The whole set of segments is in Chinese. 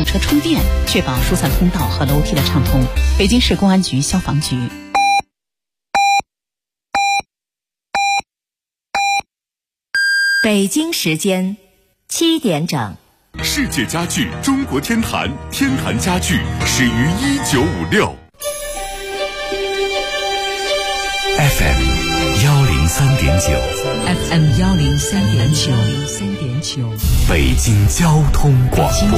车充电，确保疏散通道和楼梯的畅通。北京市公安局消防局。 北京时间7点整。 世界家具中国天坛，天坛家具始于1956。FM 103.9 103.9 北京交通广播。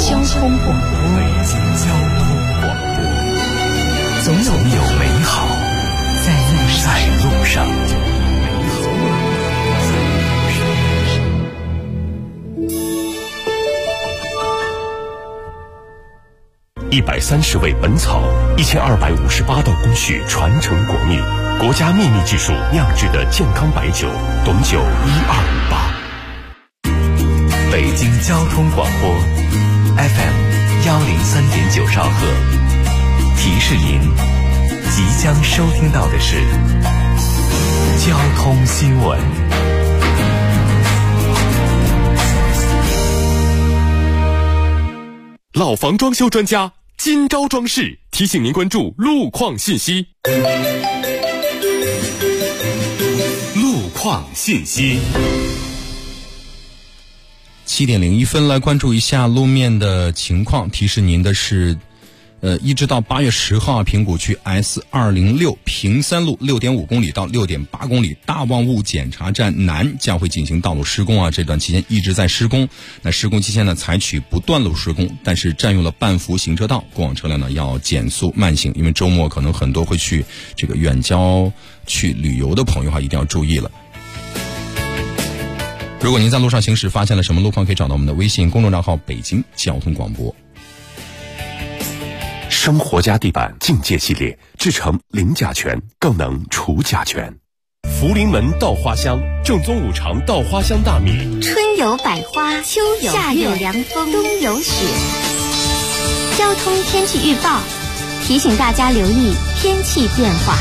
总有美好在路上。130味本草，1258道工序传承国秘，国家秘密技术酿制的健康白酒，董酒1258。北京交通广播 FM 103.9兆赫，提示您即将收听到的是交通新闻。老房装修专家金招装饰提醒您关注路况信息。路况信息。 7点01分，来关注一下路面的情况。提示您的是，一直到8月10号，平谷区 S206 平三路6.5公里到6.8公里大望雾检查站南将会进行道路施工啊，这段期间一直在施工。那施工期间呢，采取不断路施工，但是占用了半幅行车道，过往车辆呢要减速慢行，因为周末可能很多会去这个远郊去旅游的朋友一定要注意了。如果您在路上行驶发现了什么路况，可以找到我们的微信公众账号北京交通广播。 生活家地板境界系列制成零甲醛，更能除甲醛。福临门稻花香，正宗五常稻花香大米。 春有百花，秋有夏有凉风，冬有雪。交通天气预报提醒大家留意天气变化。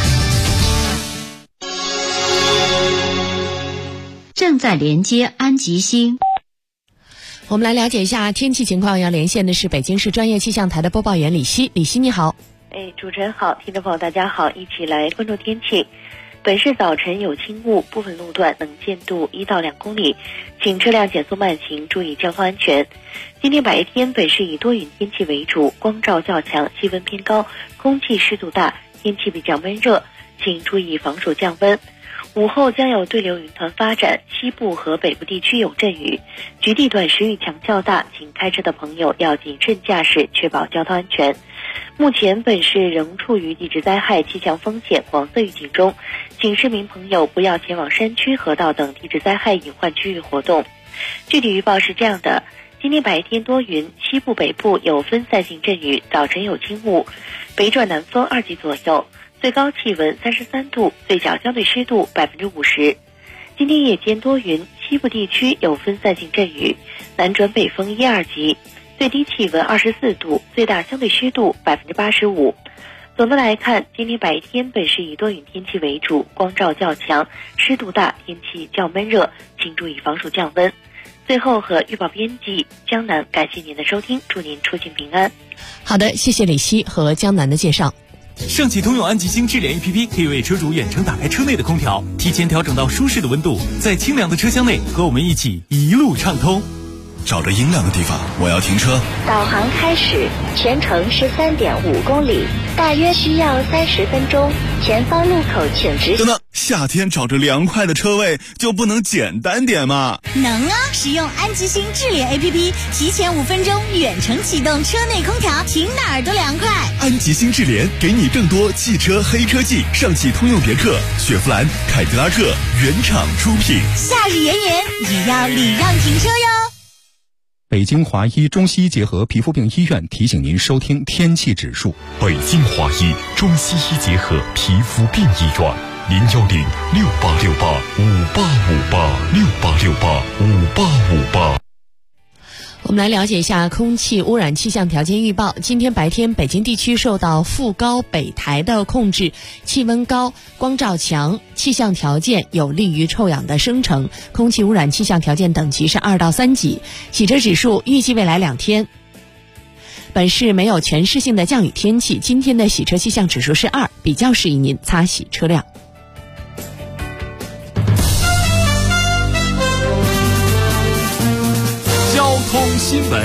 正在连接安吉星。 我们来了解一下天气情况，要连线的是北京市专业气象台的播报员李希。李希你好。 主持人好，听众朋友大家好，一起来关注天气。本市早晨有轻雾，部分路段能见度1到2公里，请车辆减速慢行，注意交通安全。今天白天本市以多云天气为主，光照较强，气温偏高，空气湿度大，天气比较闷热，请注意防暑降温。午后将有对流云团发展，西部和北部地区有阵雨，局地短时雨强较大，请开车的朋友要谨慎驾驶，确保交通安全。目前本市仍处于地质灾害气象风险黄色预警中，请市民朋友不要前往山区、河道等地质灾害隐患区域活动。具体预报是这样的：今天白天多云，西部北部有分散性阵雨，早晨有轻雾，北转南风2级左右，最高气温33度，最小相对湿度50%。今天夜间多云，西部地区有分散性阵雨，南转北风1、2级，最低气温24度，最大相对湿度85%。总的来看，今天白天本市以多云天气为主，光照较强，湿度大，天气较闷热，请注意防暑降温。最后和预报编辑江南感谢您的收听，祝您出行平安。 好的，谢谢李希和江南的介绍。 上汽通用安吉星智联 APP 可以为车主远程打开车内的空调，提前调整到舒适的温度，在清凉的车厢内和我们一起一路畅通。 找着阴凉的地方，我要停车。 导航开始，全程是3.5公里，大约需要30分钟。前方路口请直行。 等等，夏天找着凉快的车位就不能简单点吗？ 能啊！使用安吉星智联 APP， 提前5分钟远程启动车内空调，停哪儿都凉快。 安吉星智联给你更多汽车黑科技，上汽通用别克、雪佛兰、凯迪拉克原厂出品。 夏日炎炎，也要礼让停车哟。 北京华医中西医结合皮肤病医院提醒您收听天气指数。 北京华医中西医结合皮肤病医院，0868585858，68685858。 我们来了解一下空气污染气象条件预报。今天白天北京地区受到副高北台的控制，气温高，光照强，气象条件有利于臭氧的生成，空气污染气象条件等级是2到3级。洗车指数预计未来2天。 本市没有全市性的降雨天气，今天的洗车气象指数是2，比较适宜您擦洗车辆。 交通新闻。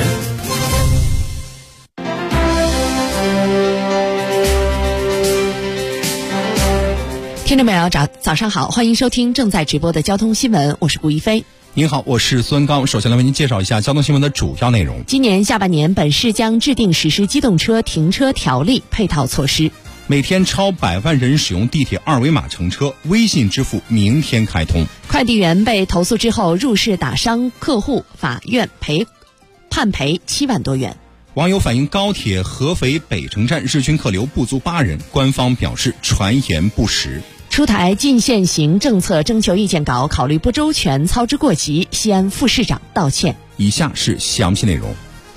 听众朋友，早上好，欢迎收听正在直播的交通新闻，我是顾一飞。 您好，我是孙刚。首先来为您介绍一下交通新闻的主要内容。 今年下半年，本市将制定实施机动车停车条例配套措施。 每天超100万人使用地铁二维码乘车，微信支付明天开通。 快递员被投诉之后入室打伤客户，法院判赔7万多元。 网友反映高铁合肥北城站日均客流不足8人，官方表示传言不实。 出台禁限行政策征求意见稿，考虑不周全，操之过急，西安副市长道歉。 以下是详细内容。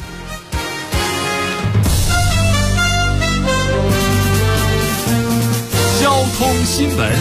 交通新闻。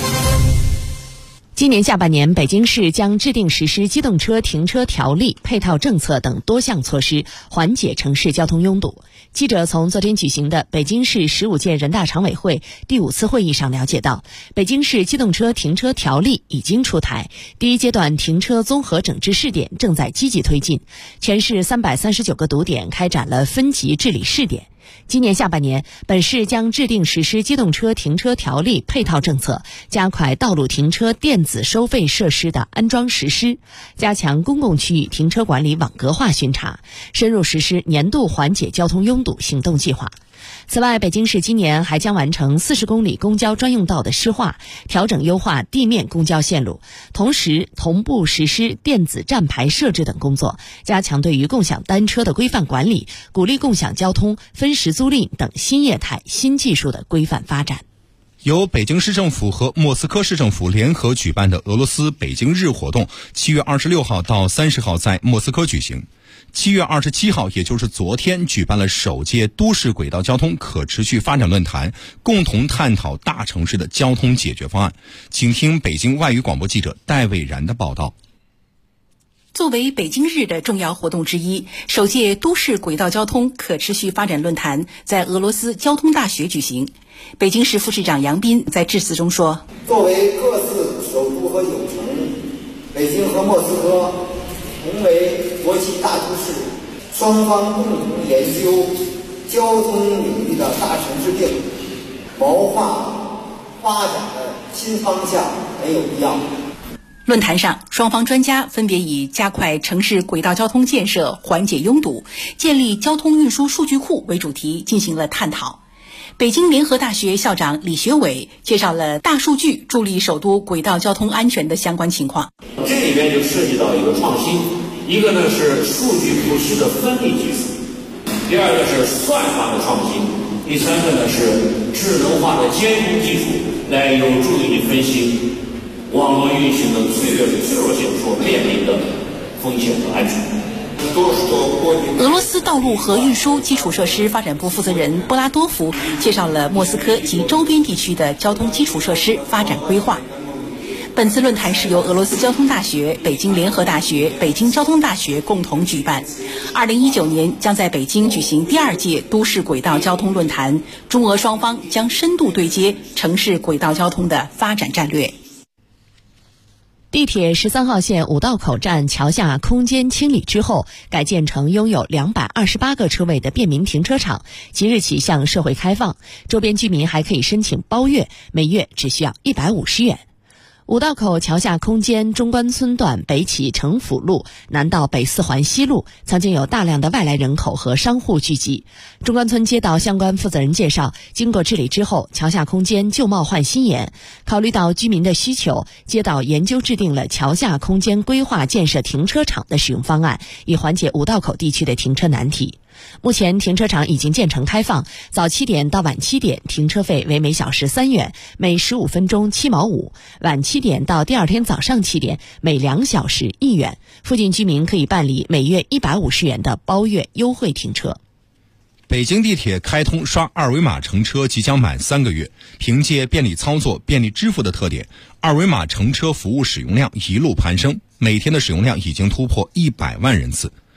今年下半年，北京市将制定实施机动车停车条例配套政策等多项措施，缓解城市交通拥堵。记者从昨天举行的北京市15届人大常委会第5次会议上了解到，北京市机动车停车条例已经出台，第一阶段停车综合整治试点正在积极推进，全市339个堵点开展了分级治理试点。今年下半年，本市将制定实施机动车停车条例配套政策，加快道路停车电子收费设施的安装实施，加强公共区域停车管理网格化巡查，深入实施年度缓解交通拥堵行动计划。此外，北京市今年还将完成40公里公交专用道的施划，调整优化地面公交线路，同时同步实施电子站牌设置等工作，加强对于共享单车的规范管理，鼓励共享交通、分时租赁等新业态新技术的规范发展。 由北京市政府和莫斯科市政府联合举办的俄罗斯北京日活动7月26号到30号在莫斯科举行。7月27号，也就是昨天，举办了首届都市轨道交通可持续发展论坛，共同探讨大城市的交通解决方案。请听北京外语广播记者戴伟然的报道。 作为北京日的重要活动之一，首届都市轨道交通可持续发展论坛在俄罗斯交通大学举行。北京市副市长杨斌在致辞中说， 作为各自首都和友城，北京和莫斯科同为国际大都市，双方共同研究交通领域的大城市病，谋划发展的新方向很有必要。 论坛上，双方专家分别以加快城市轨道交通建设、缓解拥堵、建立交通运输数据库为主题进行了探讨。北京联合大学校长李学伟介绍了大数据助力首都轨道交通安全的相关情况。 这里边就涉及到一个创新，一个呢是数据库式的分离技术，第二个是算法的创新，第三个呢是智能化的监控技术，来有助于你分析网络运行的脆弱性所面临的风险和安全。 俄罗斯道路和运输基础设施发展部负责人波拉多夫介绍了莫斯科及周边地区的交通基础设施发展规划。本次论坛是由俄罗斯交通大学、北京联合大学、北京交通大学共同举办。2019年将在北京举行第2届都市轨道交通论坛，中俄双方将深度对接城市轨道交通的发展战略。 地铁13号线五道口站桥下空间清理之后，改建成拥有228个车位的便民停车场，即日起向社会开放，周边居民还可以申请包月，每月只需要150元。五道口桥下空间中关村段北起城府路，南到北四环西路，曾经有大量的外来人口和商户聚集。中关村街道相关负责人介绍，经过治理之后，桥下空间旧貌换新颜。考虑到居民的需求，街道研究制定了桥下空间规划建设停车场的使用方案，以缓解五道口地区的停车难题。目前停车场已经建成开放，早7点到晚7点停车费为每小时3元，每15分钟7毛5；晚7点到第二天早上7点，每2小时1元。附近居民可以办理每月150元的包月优惠停车。 北京地铁开通刷二维码乘车即将满3个月，凭借便利操作、便利支付的特点，二维码乘车服务使用量一路攀升，每天的使用量已经突破100万人次。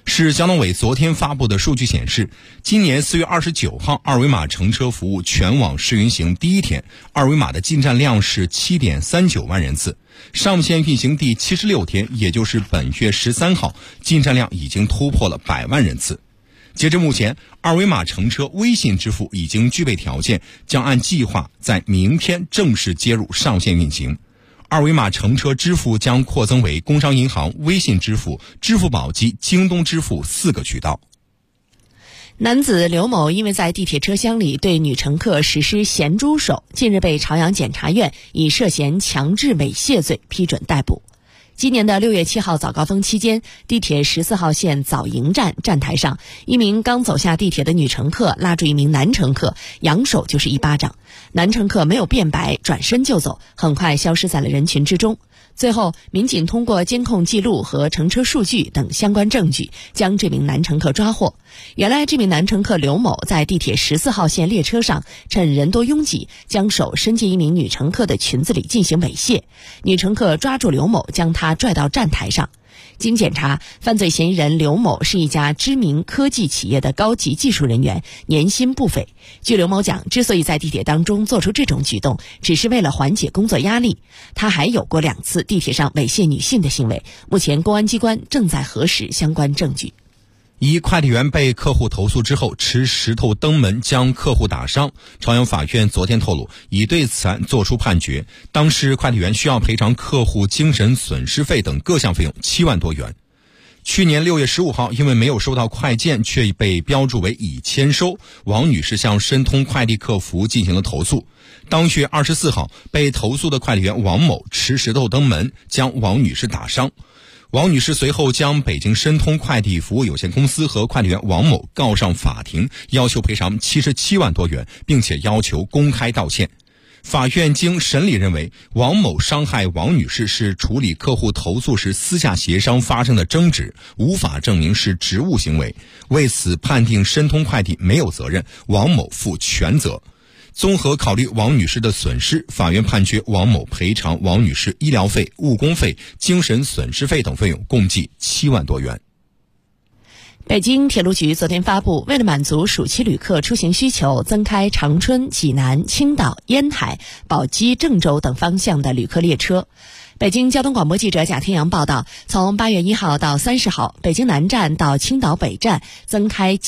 市交通委昨天发布的数据显示，今年4月29号二维码乘车服务全网试运行第一天，二维码的进站量是 7.39 万人次。上线运行第76天，也就是本月13号，进站量已经突破了100万人次。截至目前，二维码乘车微信支付已经具备条件，将按计划在明天正式接入上线运行。二维码乘车支付将扩增为工商银行、微信支付、支付宝及京东支付4个渠道。 男子刘某因为在地铁车厢里对女乘客实施咸猪手，近日被朝阳检察院以涉嫌强制猥亵罪批准逮捕。今年的6月7号早高峰期间，地铁14号线枣营站站台上，一名刚走下地铁的女乘客拉住一名男乘客，扬手就是一巴掌。男乘客没有辩白，转身就走，很快消失在了人群之中。最后，民警通过监控记录和乘车数据等相关证据，将这名男乘客抓获。原来，这名男乘客刘某在地铁14号线列车上，趁人多拥挤，将手伸进一名女乘客的裙子里进行猥亵。女乘客抓住刘某，将他拽到站台上。经检查，犯罪嫌疑人刘某是一家知名科技企业的高级技术人员，年薪不菲。据刘某讲，之所以在地铁当中做出这种举动，只是为了缓解工作压力。他还有过2次地铁上猥亵女性的行为，目前公安机关正在核实相关证据。 一快递员被客户投诉之后持石头登门将客户打伤，朝阳法院昨天透露，已对此案作出判决，当时快递员需要赔偿客户精神损失费等各项费用7万多元。去年6月15号，因为没有收到快件却被标注为已签收，王女士向申通快递客服进行了投诉。当月24号，被投诉的快递员王某持石头登门将王女士打伤。王女士随后将北京申通快递服务有限公司和快递员王某告上法庭，要求赔偿77万多元，并且要求公开道歉。法院经审理认为，王某伤害王女士是处理客户投诉时私下协商发生的争执，无法证明是职务行为，为此判定申通快递没有责任，王某负全责。综合考虑王女士的损失，法院判决王某赔偿王女士医疗费、误工费、精神损失费等费用共计7万多元。 北京铁路局昨天发布，为了满足暑期旅客出行需求，增开长春、济南、青岛、烟台、宝鸡、郑州等方向的旅客列车。北京交通广播记者贾天阳报道，从8月1号到30号，北京南站到青岛北站增开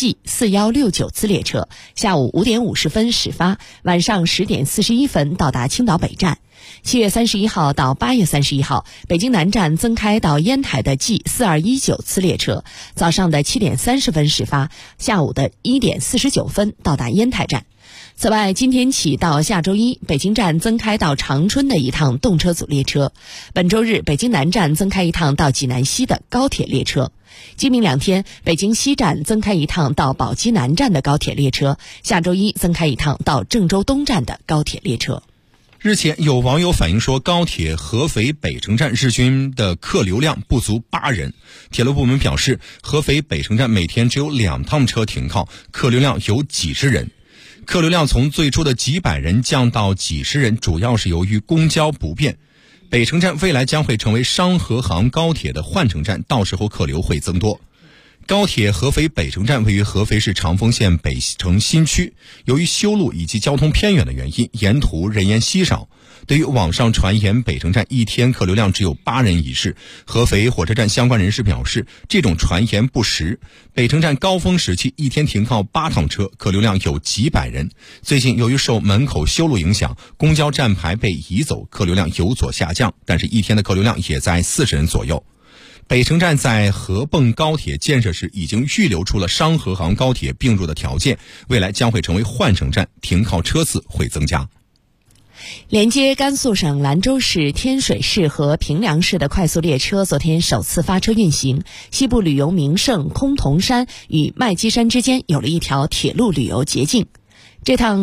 G4169 次列车，下午5点50分始发，晚上10点41分到达青岛北站。7月31号到8月31号，北京南站增开到烟台的 G4219 次列车，早上的7点30分始发，下午的1点49分到达烟台站。此外，今天起到下周一，北京站增开到长春的一趟动车组列车。本周日，北京南站增开一趟到济南西的高铁列车。今明2天，北京西站增开一趟到宝鸡南站的高铁列车。下周一增开一趟到郑州东站的高铁列车。 日前，有网友反映说，高铁合肥北城站日均的客流量不足8人。铁路部门表示，合肥北城站每天只有2趟车停靠，客流量有几十人。客流量从最初的几百人降到几十人，主要是由于公交不便。北城站未来将会成为商河杭高铁的换乘站，到时候客流会增多。高铁合肥北城站位于合肥市长丰县北城新区，由于修路以及交通偏远的原因，沿途人烟稀少。对于网上传言北城站一天客流量只有8人一事，合肥火车站相关人士表示，这种传言不实。北城站高峰时期一天停靠8趟车，客流量有几百人。最近由于受门口修路影响，公交站牌被移走，客流量有所下降，但是一天的客流量也在40人左右。北城站在合泵高铁建设时已经预留出了商河杭高铁并入的条件，未来将会成为换乘站，停靠车次会增加。 连接甘肃省兰州市、天水市和平凉市的快速列车昨天首次发车运行，西部旅游名胜崆峒山与麦积山之间有了一条铁路旅游捷径。这趟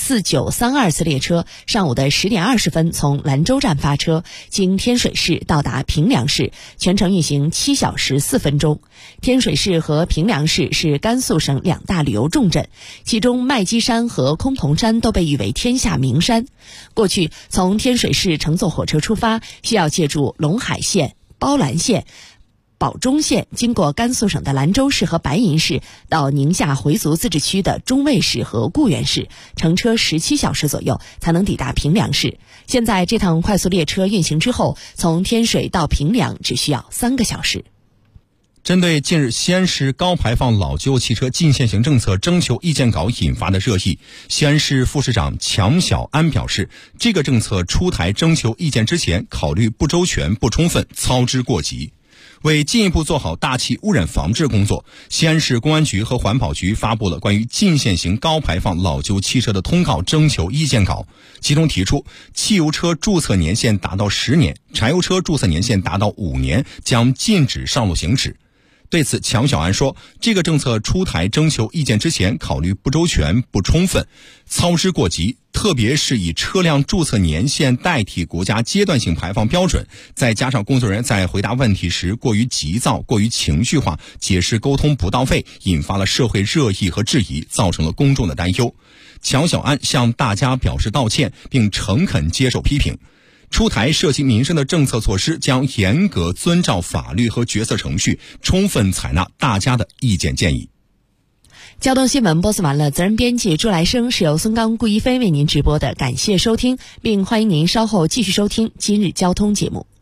K4932 次列车上午的10点20分从兰州站发车，经天水市到达平凉市，全程运行7小时4分钟。天水市和平凉市是甘肃省2大旅游重镇，其中麦积山和崆峒山都被誉为天下名山。过去从天水市乘坐火车出发，需要借助陇海线、包兰线、 保中线，经过甘肃省的兰州市和白银市，到宁夏回族自治区的中卫市和固原市，乘车17小时左右才能抵达平凉市。现在这趟快速列车运行之后，从天水到平凉只需要3个小时。 针对近日西安市高排放老旧汽车禁限行政策征求意见稿引发的热议，西安市副市长强小安表示，这个政策出台征求意见之前考虑不周全、不充分、操之过急。为进一步做好大气污染防治工作，西安市公安局和环保局发布了关于禁限行高排放老旧汽车的通告征求意见稿，其中提出，汽油车注册年限达到10年，柴油车注册年限达到5年，将禁止上路行驶。对此，强小安说，这个政策出台征求意见之前考虑不周全、不充分、操之过急，特别是以车辆注册年限代替国家阶段性排放标准，再加上工作人员在回答问题时过于急躁、过于情绪化，解释沟通不到位，引发了社会热议和质疑，造成了公众的担忧。强小安向大家表示道歉，并诚恳接受批评。出台涉及民生的政策措施将严格遵照法律和决策程序，充分采纳大家的意见建议。 交通新闻播送完了，责任编辑朱来生，是由孙刚、顾一飞为您直播的，感谢收听，并欢迎您稍后继续收听今日交通节目。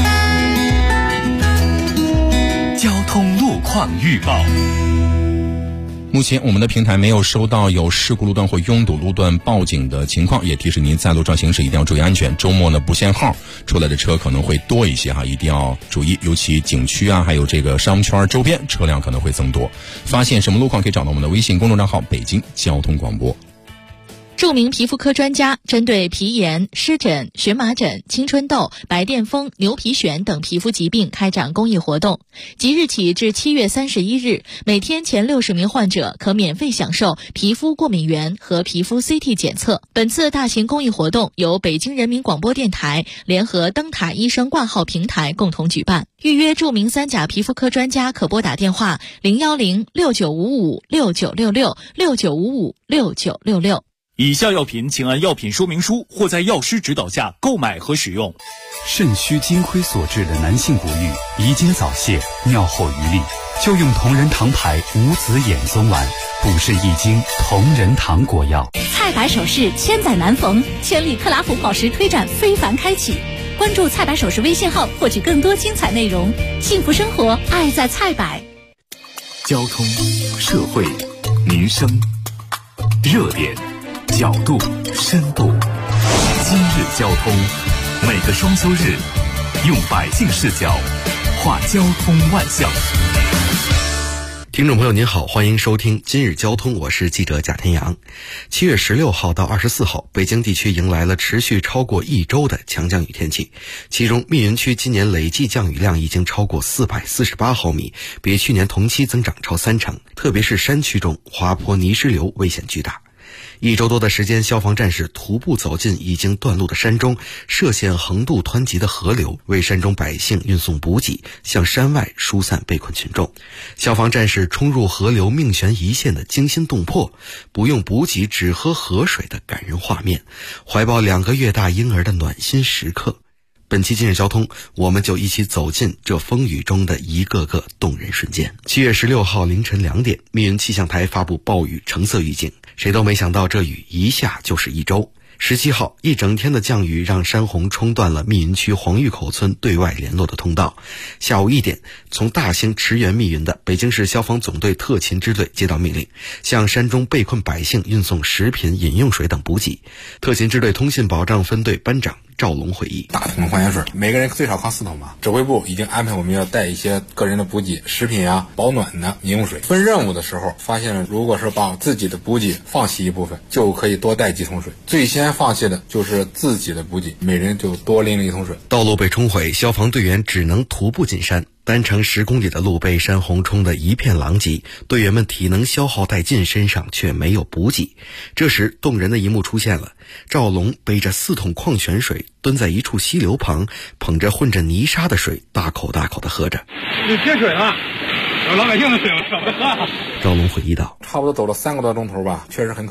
交通路况预报。 目前我们的平台没有收到有事故路段或拥堵路段报警的情况，也提示您在路上行驶一定要注意安全。周末呢不限号出来的车可能会多一些一定要注意，尤其景区还有这个商圈周边车辆可能会增多。发现什么路况可以找到我们的微信公众账号北京交通广播。 著名皮肤科专家针对皮炎、湿疹、荨麻疹、青春痘、白癜风、牛皮癣等皮肤疾病开展公益活动，即日起至7月31日，每天前60名患者可免费享受皮肤过敏原和皮肤 CT 检测。本次大型公益活动由北京人民广播电台联合灯塔医生挂号平台共同举办。预约著名3甲皮肤科专家可拨打电话010-6955-6966 以下药品请按药品说明书或在药师指导下购买和使用。 肾虚金亏所致的男性不育、遗精早泄、尿后余沥，就用同仁堂牌无籽眼松丸，补肾益精，同仁堂国药。 菜百首饰千载难逢，千里克拉福宝石推展非凡开启。关注菜百首饰微信号，获取更多精彩内容。幸福生活，爱在菜百。 交通、社会、民生、热点、角度、深度。今日交通，每个双休日，用百姓视角话交通万象。 听众朋友您好，欢迎收听今日交通，我是记者贾天阳。7月16号到24号，北京地区迎来了持续超过1周的强降雨天气，其中密云区今年累计降雨量已经超过448毫米，比去年同期增长超30%，特别是山区中滑坡泥石流危险巨大。1周多的时间，消防战士徒步走进已经断路的山中，涉险横渡湍急的河流，为山中百姓运送补给，向山外疏散被困群众。消防战士冲入河流命悬一线的惊心动魄，不用补给只喝河水的感人画面，怀抱2个月大婴儿的暖心时刻。本期今日交通，我们就一起走进这风雨中的一个个动人瞬间。7月16号凌晨2点，密云气象台发布暴雨橙色预警，谁都没想到这雨一下就是1周。17号，一整天的降雨让山洪冲断了密云区黄峪口村对外联络的通道。下午1点，从大兴驰援密云的北京市消防总队特勤支队接到命令，向山中被困百姓运送食品、饮用水等补给。特勤支队通信保障分队班长赵龙回忆， 大桶矿泉水，每个人最少扛4桶吧。指挥部已经安排我们要带一些个人的补给食品保暖的饮用水。分任务的时候发现了，如果是把自己的补给放弃一部分，就可以多带几桶水。最先放弃的就是自己的补给，每人就多拎了1桶水。 道路被冲毁，消防队员只能徒步进山。单程10公里的路被山洪冲得一片狼藉，队员们体能消耗殆尽，身上却没有补给。这时动人的一幕出现了，赵龙背着4桶矿泉水蹲在一处溪流旁，捧着混着泥沙的水，大口大口地喝着。 缺水了，有老百姓的水了，舍不得喝。 赵龙回忆道， 差不多走了3个多钟头吧，确实很渴了。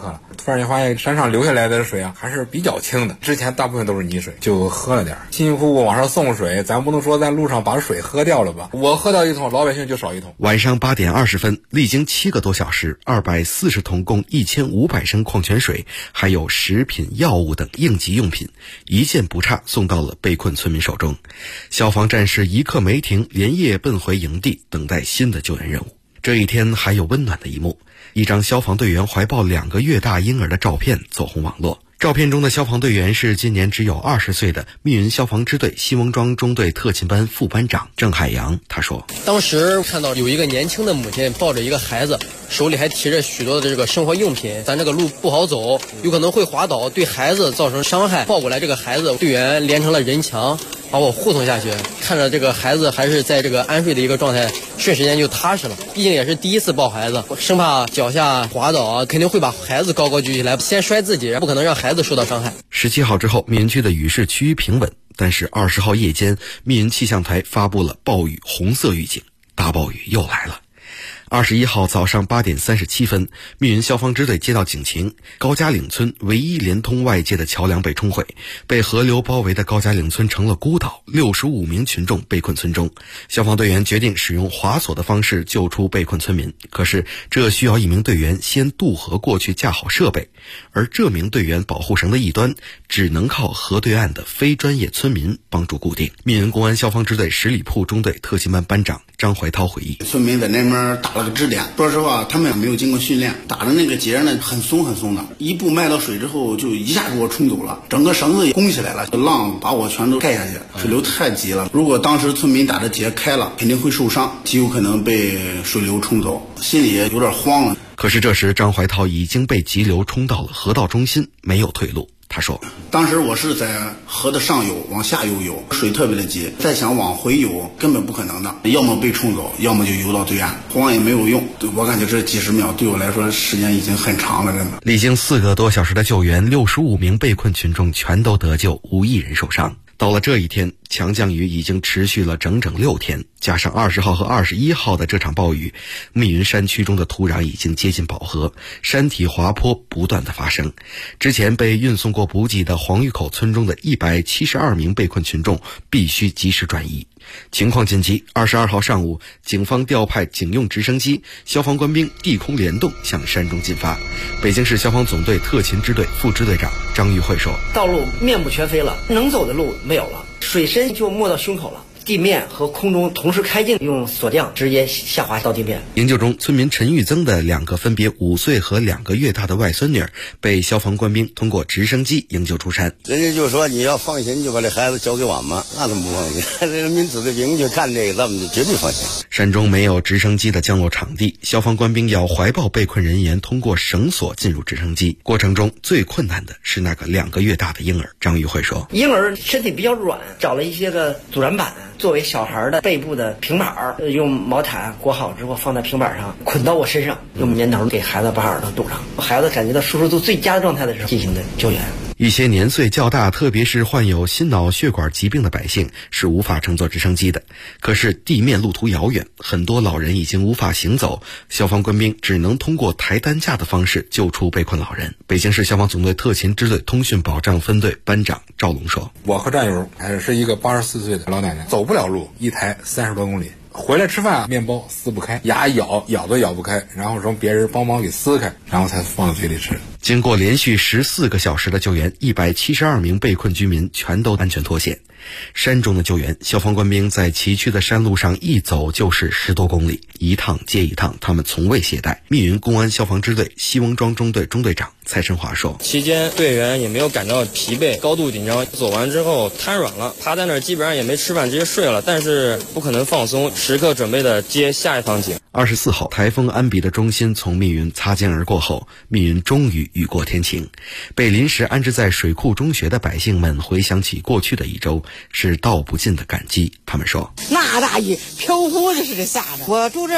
突然间发现山上流下来的水啊还是比较清的，之前大部分都是泥水，就喝了点，辛辛苦苦往上送水，咱不能说在路上把水喝掉了吧，我喝掉一桶，老百姓就少一桶。 晚上8点20分，历经7个多小时，240桶共1500升矿泉水，还有食品、药物等应急用品，一件不差送到了被困村民手中。消防战士一刻没停，连夜奔回营地，等待新的救援任务。这一天还有温暖的一幕，一张消防队员怀抱2个月大婴儿的照片走红网络。照片中的消防队员是今年只有20岁的密云消防支队西翁庄中队特勤班副班长郑海洋。他说， 当时看到有一个年轻的母亲抱着一个孩子，手里还提着许多的这个生活用品，咱这个路不好走，有可能会滑倒，对孩子造成伤害。抱过来这个孩子，队员连成了人墙，把我护送下去。看着这个孩子还是在这个安睡的一个状态，瞬时间就踏实了。毕竟也是第一次抱孩子，生怕脚下滑倒啊，肯定会把孩子高高举起来，先摔自己，不可能让孩子受到伤害。 17号之后，密云区的雨势趋于平稳，但是20号夜间，密云气象台发布了暴雨红色预警，大暴雨又来了。21号早上8点37分，密云消防支队接到警情，高家岭村唯一连通外界的桥梁被冲毁，被河流包围的高家岭村成了孤岛，65名群众被困村中。消防队员决定使用滑索的方式救出被困村民，可是这需要一名队员先渡河过去架好设备，而这名队员保护绳的一端只能靠河对岸的非专业村民帮助固定。密云公安消防支队十里铺中队特勤班班长张怀涛回忆， 村民在那边打了个支点，说实话他们也没有经过训练，打的那个结呢很松的，一步迈到水之后就一下给我冲走了，整个绳子也弓起来了，浪把我全都盖下去，水流太急了，如果当时村民打的结开了肯定会受伤，极有可能被水流冲走，心里也有点慌了。 可是这时张怀涛已经被急流冲到了河道中心，没有退路。他说， 当时我是在河的上游往下游游，水特别的急，再想往回游根本不可能的，要么被冲走，要么就游到对岸，慌也没有用。我感觉这几十秒对我来说时间已经很长了，真的。 历经4个多小时的救援，65名被困群众全都得救，无一人受伤。到了这一天，强降雨已经持续了整整6天，加上20号和21号的这场暴雨，密云山区中的土壤已经接近饱和，山体滑坡不断的发生。之前被运送过补给的黄峪口村中的172名被困群众必须及时转移。情况紧急，22号上午，警方调派警用直升机、消防官兵地空联动向山中进发。北京市消防总队特勤支队副支队长张玉慧说， 道路面目全非了，能走的路没有了，水深就没到胸口了，地面和空中同时开进，用锁降直接下滑到地面。 营救中，村民陈玉增的2个分别5岁和2个月大的外孙女被消防官兵通过直升机营救出山。 人家就说你要放心就把这孩子交给我们，那怎么不放心？人民子弟兵就干这个，咱们就绝对放心。 山中没有直升机的降落场地，消防官兵要怀抱被困人员通过绳索进入直升机，过程中最困难的是那个2个月大的婴儿。张玉慧说， 婴儿身体比较软，找了一些个阻燃板作为小孩的背部的平板，用毛毯裹好之后放在平板上，捆到我身上，用棉头给孩子把耳朵堵上，孩子感觉到舒适度最佳的状态的时候进行的救援。 一些年岁较大，特别是患有心脑血管疾病的百姓是无法乘坐直升机的。可是地面路途遥远，很多老人已经无法行走，消防官兵只能通过抬担架的方式救出被困老人。北京市消防总队特勤支队通讯保障分队班长赵龙说， 我和战友还是一个84岁的老奶奶，走不了路，一抬30多公里。回来吃饭，面包撕不开，牙咬都咬不开，然后让别人帮忙给撕开，然后才放到嘴里吃。 经过连续14个小时的救援，172名被困居民全都安全脱险。山中的救援，消防官兵在崎岖的山路上一走就是10多公里，一趟接一趟，他们从未懈怠。密云公安消防支队西翁庄中队中队长蔡申华说， 期间队员也没有感到疲惫，高度紧张，走完之后瘫软了，趴在那儿基本上也没吃饭，直接睡了，但是不可能放松，时刻准备的接下一趟警。 24号，台风安比的中心从密云擦肩而过后，密云终于雨过天晴。被临时安置在水库中学的百姓们回想起过去的一周，是道不尽的感激。他们说， 那大雨飘忽的是这下的，我住这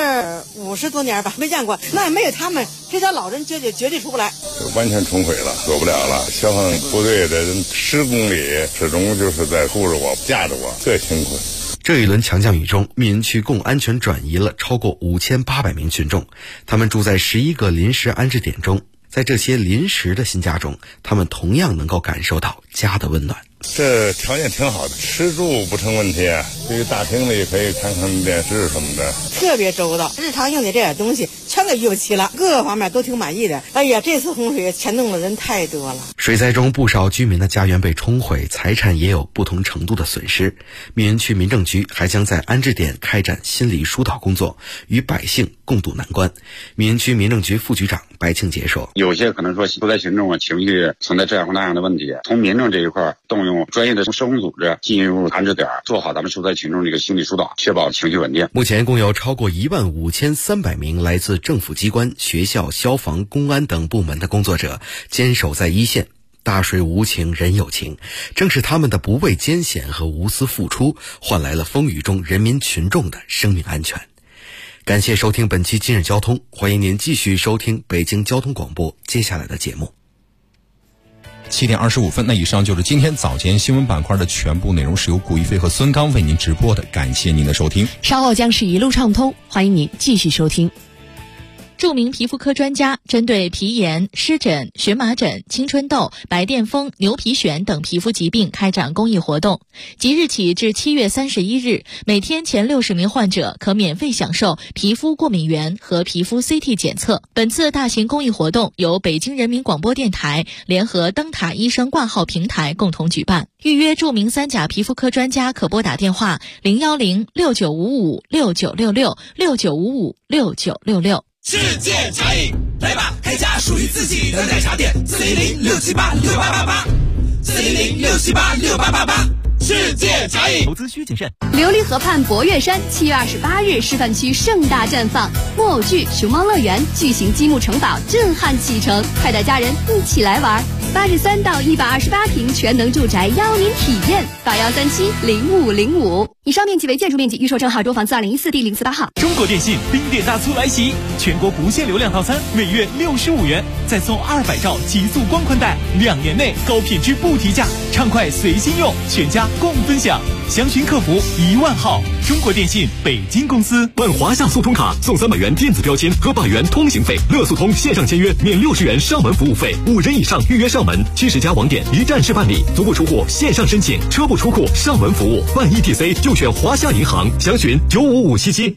50多年吧，没见过，那也没有他们这些老人绝对出不来。 完全冲毁了，走不了了。消防部队的人10公里始终就是在护着我，架着我，特辛苦。 这一轮强降雨中，密云区共安全转移了超过5800名群众，他们住在11个临时安置点中。 在这些临时的新家中，他们同样能够感受到家的温暖。 这条件挺好的，吃住不成问题啊。这个大厅里可以看看电视什么的， 特别周到，日常用的这些东西全给用齐了，各个方面都挺满意的。哎呀，这次洪水牵动的人太多了。 水灾中，不少居民的家园被冲毁，财产也有不同程度的损失。密云区民政局还将在安置点开展心理疏导工作，与百姓共度难关。密云区民政局副局长白庆杰说：“ 有些可能说受灾群众情绪存在这样或那样的问题，从民政这一块动用专业的社工组织进入安置点，做好咱们受灾群众这个心理疏导，确保情绪稳定。” 目前共有超过15300名来自政府机关、学校、消防、公安等部门的工作者坚守在一线。大水无情人有情，正是他们的不畏艰险和无私付出，换来了风雨中人民群众的生命安全。感谢收听本期今日交通，欢迎您继续收听北京交通广播接下来的节目。 7点25分，那以上就是今天早间新闻板块的全部内容，是由古一飞和孙刚为您直播的，感谢您的收听。 稍后将是一路畅通，欢迎您继续收听。 著名皮肤科专家针对皮炎、湿疹、荨麻疹、青春痘、白癜风、牛皮癣等皮肤疾病开展公益活动。即日起至7月31日，每天前60名患者可免费享受皮肤过敏原和皮肤 CT 检测。本次大型公益活动由北京人民广播电台联合灯塔医生挂号平台共同举办。预约著名3甲皮肤科专家可拨打电话0106955696669556966。 世界茶饮，来吧，开家属于自己的奶茶店，410-678-6888，410-678-6888。世界茶饮， 投资需谨慎。 琉璃河畔博悦山7月28日示范区盛大绽放，木偶剧、熊猫乐园、巨型积木城堡震撼启程，快带家人一起来玩。83到128平全能住宅邀您体验，81370505。以上面积为建筑面积，预售证号中房子2014第048号。 中国电信冰点大促来袭，全国不限流量套餐每月65元，再送200兆极速光宽带，2年内高品质不提价，畅快随心用，全家共分享。详询客服10000号。中国电信北京公司。 办华夏速通卡送300元电子标签和100元通行费，乐速通线上签约免60元上门服务费，5人以上预约上门，70家网点一站式办理，足不出户线上申请，车不出库上门服务，办 ETC 就选华夏银行，详询95577。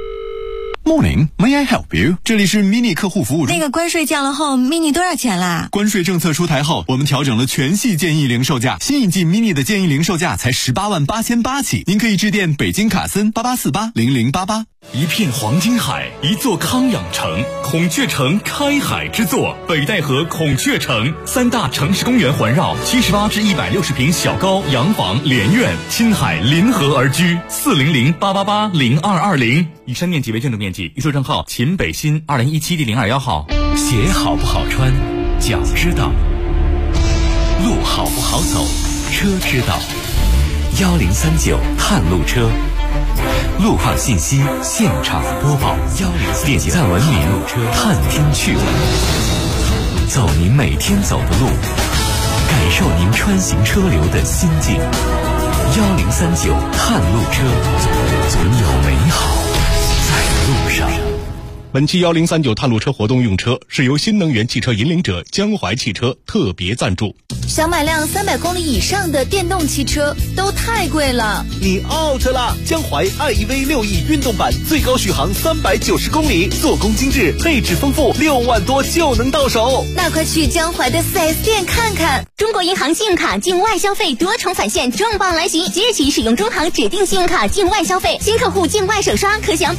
Morning, may I help you？ 这里是 mini 客户服务中。 那个关税降了后 ，mini 多少钱啦？ 关税政策出台后，我们调整了全系建议零售价，新一季 mini 的建议零售价才188800起，您可以致电北京卡森88480088。 一片黄金海，一座康养城，孔雀城开海之作，北戴河孔雀城，3大城市公园环绕，78至160平小高洋房连院，亲海临河而居，400-888-0220。以上面积为建筑面积，预售证号秦北新2017第021号。 鞋好不好穿，脚知道；路好不好走，车知道。1039探路车，路况信息现场播报，点赞文明，探听趣闻，走您每天走的路，感受您穿行车流的心境。1039探路车，总有美好在路上。 本期1039探路车活动用车是由新能源汽车引领者江淮汽车特别赞助。 想买辆300公里以上的电动汽车都太贵了， 你 out 了！江淮 iEV 6E 运动版最高续航390公里，做工精致，配置丰富，6万多就能到手。 那快去江淮的 4S 店看看。 中国银行信用卡境外消费多重返现重磅来袭，即日起使用中行指定信用卡境外消费，新客户境外首刷可享